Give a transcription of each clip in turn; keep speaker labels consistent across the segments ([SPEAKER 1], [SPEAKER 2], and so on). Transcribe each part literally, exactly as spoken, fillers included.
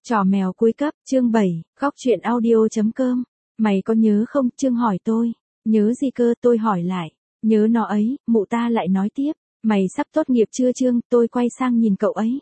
[SPEAKER 1] Trò mèo cuối cấp, chương bảy, góc chuyện audio.com. Mày có nhớ không? Trương hỏi tôi. Nhớ gì cơ? Tôi hỏi lại. Nhớ nó ấy, mụ ta lại nói tiếp. Mày sắp tốt nghiệp chưa Trương? Tôi quay sang nhìn cậu ấy.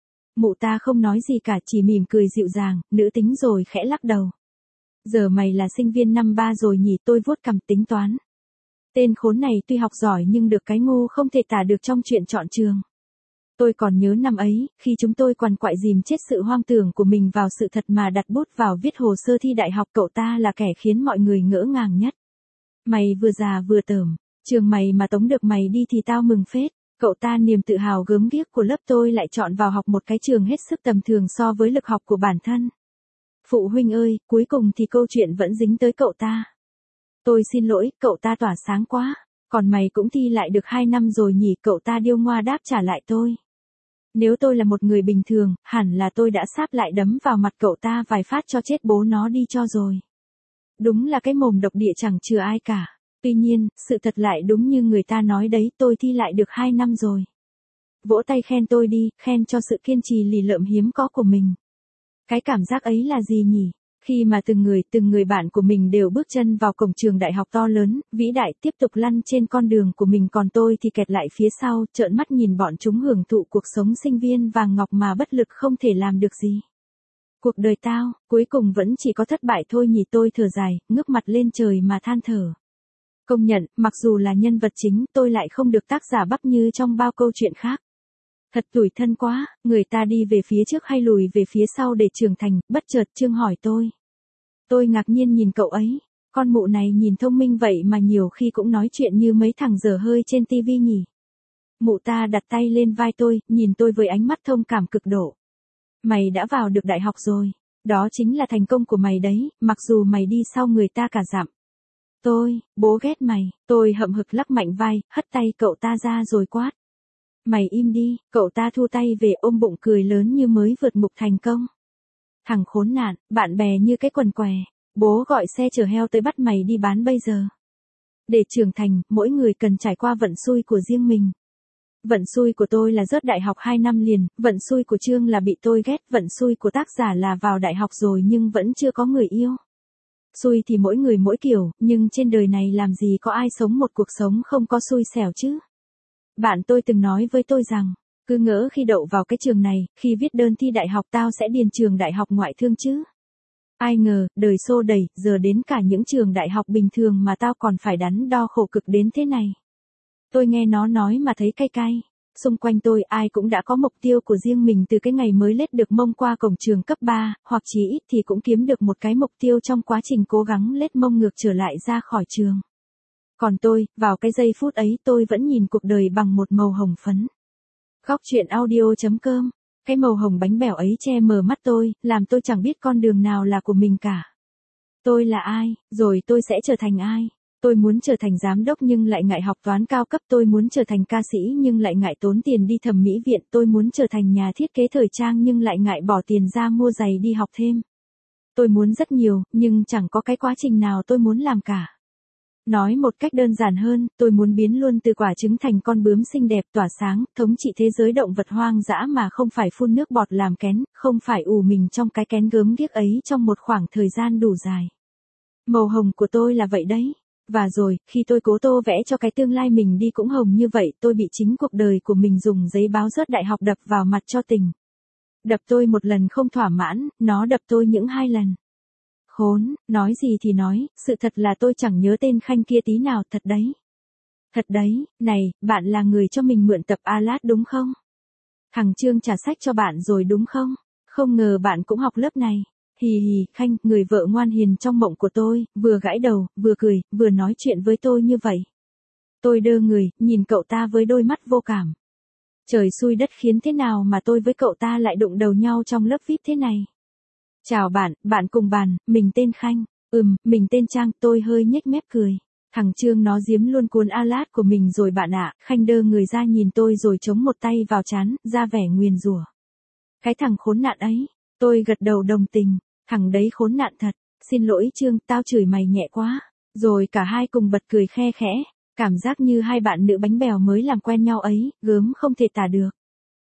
[SPEAKER 1] Mụ ta không nói gì cả, chỉ mỉm cười dịu dàng, nữ tính rồi khẽ lắc đầu. Giờ mày là sinh viên năm ba rồi nhỉ? Tôi vuốt cằm tính toán. Tên khốn này tuy học giỏi nhưng được cái ngu không thể tả được trong chuyện chọn trường. Tôi còn nhớ năm ấy, khi chúng tôi quằn quại dìm chết sự hoang tưởng của mình vào sự thật mà đặt bút vào viết hồ sơ thi đại học, cậu ta là kẻ khiến mọi người ngỡ ngàng nhất. Mày vừa già vừa tởm, trường mày mà tống được mày đi thì tao mừng phết. Cậu ta niềm tự hào gớm ghiếc của lớp tôi lại chọn vào học một cái trường hết sức tầm thường so với lực học của bản thân. Phụ huynh ơi, cuối cùng thì câu chuyện vẫn dính tới cậu ta. Tôi xin lỗi, cậu ta tỏa sáng quá. Còn mày cũng thi lại được hai năm rồi nhỉ? Cậu ta điêu ngoa đáp trả lại tôi. Nếu tôi là một người bình thường, hẳn là tôi đã sáp lại đấm vào mặt cậu ta vài phát cho chết bố nó đi cho rồi. Đúng là cái mồm độc địa chẳng chừa ai cả. Tuy nhiên, sự thật lại đúng như người ta nói đấy, tôi thi lại được hai năm rồi. Vỗ tay khen tôi đi, khen cho sự kiên trì lì lợm hiếm có của mình. Cái cảm giác ấy là gì nhỉ? Khi mà từng người, từng người bạn của mình đều bước chân vào cổng trường đại học to lớn, vĩ đại, tiếp tục lăn trên con đường của mình, còn tôi thì kẹt lại phía sau, trợn mắt nhìn bọn chúng hưởng thụ cuộc sống sinh viên vàng ngọc mà bất lực không thể làm được gì. Cuộc đời tao, cuối cùng vẫn chỉ có thất bại thôi nhỉ? Tôi thở dài, ngước mặt lên trời mà than thở. Công nhận, mặc dù là nhân vật chính, tôi lại không được tác giả bắt như trong bao câu chuyện khác. Thật tủi thân quá, người ta đi về phía trước hay lùi về phía sau để trưởng thành? Bất chợt Trương hỏi tôi. Tôi ngạc nhiên nhìn cậu ấy, con mụ này nhìn thông minh vậy mà nhiều khi cũng nói chuyện như mấy thằng dở hơi trên tivi nhỉ. Mụ ta đặt tay lên vai tôi, nhìn tôi với ánh mắt thông cảm cực độ. Mày đã vào được đại học rồi, đó chính là thành công của mày đấy, mặc dù mày đi sau người ta cả dặm. Tôi, bố ghét mày, tôi hậm hực lắc mạnh vai, hất tay cậu ta ra rồi quát. Mày im đi, cậu ta thu tay về ôm bụng cười lớn như mới vượt ngục thành công. Thằng khốn nạn, bạn bè như cái quần què, bố gọi xe chở heo tới bắt mày đi bán bây giờ. Để trưởng thành, mỗi người cần trải qua vận xui của riêng mình. Vận xui của tôi là rớt đại học hai năm liền, vận xui của Trương là bị tôi ghét, vận xui của tác giả là vào đại học rồi nhưng vẫn chưa có người yêu. Xui thì mỗi người mỗi kiểu, nhưng trên đời này làm gì có ai sống một cuộc sống không có xui xẻo chứ. Bạn tôi từng nói với tôi rằng, cứ ngỡ khi đậu vào cái trường này, khi viết đơn thi đại học tao sẽ điền trường đại học ngoại thương chứ. Ai ngờ, đời xô đẩy, giờ đến cả những trường đại học bình thường mà tao còn phải đắn đo khổ cực đến thế này. Tôi nghe nó nói mà thấy cay cay. Xung quanh tôi ai cũng đã có mục tiêu của riêng mình từ cái ngày mới lết được mông qua cổng trường cấp ba, hoặc chí ít thì cũng kiếm được một cái mục tiêu trong quá trình cố gắng lết mông ngược trở lại ra khỏi trường. Còn tôi, vào cái giây phút ấy tôi vẫn nhìn cuộc đời bằng một màu hồng phấn. Góc chuyện audio.com. Cái màu hồng bánh bèo ấy che mờ mắt tôi, làm tôi chẳng biết con đường nào là của mình cả. Tôi là ai, rồi tôi sẽ trở thành ai? Tôi muốn trở thành giám đốc nhưng lại ngại học toán cao cấp, tôi muốn trở thành ca sĩ nhưng lại ngại tốn tiền đi thẩm mỹ viện, tôi muốn trở thành nhà thiết kế thời trang nhưng lại ngại bỏ tiền ra mua giày đi học thêm. Tôi muốn rất nhiều, nhưng chẳng có cái quá trình nào tôi muốn làm cả. Nói một cách đơn giản hơn, tôi muốn biến luôn từ quả trứng thành con bướm xinh đẹp tỏa sáng, thống trị thế giới động vật hoang dã mà không phải phun nước bọt làm kén, không phải ù mình trong cái kén gớm ghiếc ấy trong một khoảng thời gian đủ dài. Màu hồng của tôi là vậy đấy. Và rồi, khi tôi cố tô vẽ cho cái tương lai mình đi cũng hồng như vậy, tôi bị chính cuộc đời của mình dùng giấy báo rớt đại học đập vào mặt cho tình. Đập tôi một lần không thỏa mãn, nó đập tôi những hai lần. Khốn, nói gì thì nói, sự thật là tôi chẳng nhớ tên Khanh kia tí nào, thật đấy. Thật đấy, này, bạn là người cho mình mượn tập Alat đúng không? Thằng Trương trả sách cho bạn rồi đúng không? Không ngờ bạn cũng học lớp này. Hì hì, Khanh, người vợ ngoan hiền trong mộng của tôi, vừa gãi đầu, vừa cười, vừa nói chuyện với tôi như vậy. Tôi đơ người, nhìn cậu ta với đôi mắt vô cảm. Trời xui đất khiến thế nào mà tôi với cậu ta lại đụng đầu nhau trong lớp vi ai pi thế này. Chào bạn, bạn cùng bàn, mình tên Khanh. Ừm, mình tên Trang, tôi hơi nhếch mép cười. Thằng Trương nó giếm luôn cuốn Alat của mình rồi bạn ạ. Khanh đơ người ra nhìn tôi rồi chống một tay vào trán, ra vẻ nguyền rủa. Cái thằng khốn nạn ấy. Tôi gật đầu đồng tình. Thằng đấy khốn nạn thật. Xin lỗi Trương, tao chửi mày nhẹ quá. Rồi cả hai cùng bật cười khe khẽ. Cảm giác như hai bạn nữ bánh bèo mới làm quen nhau ấy, gớm không thể tả được.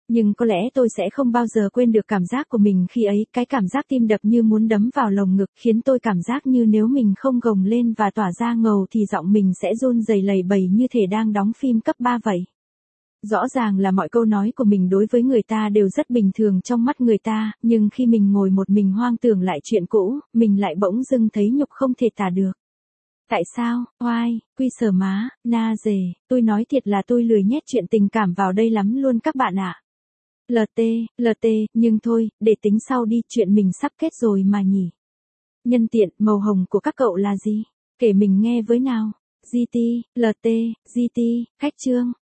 [SPEAKER 1] Nhưng có lẽ tôi sẽ không bao giờ quên được cảm giác của mình khi ấy, cái cảm giác tim đập như muốn đấm vào lồng ngực, khiến tôi cảm giác như nếu mình không gồng lên và tỏa ra ngầu thì giọng mình sẽ run rẩy lầy bầy như thể đang đóng phim cấp ba vậy. Rõ ràng là mọi câu nói của mình đối với người ta đều rất bình thường trong mắt người ta, nhưng khi mình ngồi một mình hoang tưởng lại chuyện cũ, mình lại bỗng dưng thấy nhục không thể tả được. Tại sao, oai, quy sở má, na dề, tôi nói thiệt là tôi lười nhét chuyện tình cảm vào đây lắm luôn các bạn ạ. lờ tê, lờ tê, nhưng thôi, để tính sau đi, chuyện mình sắp kết rồi mà nhỉ. Nhân tiện, màu hồng của các cậu là gì? Kể mình nghe với nào. giê tê, lờ tê, giê tê, khách trương.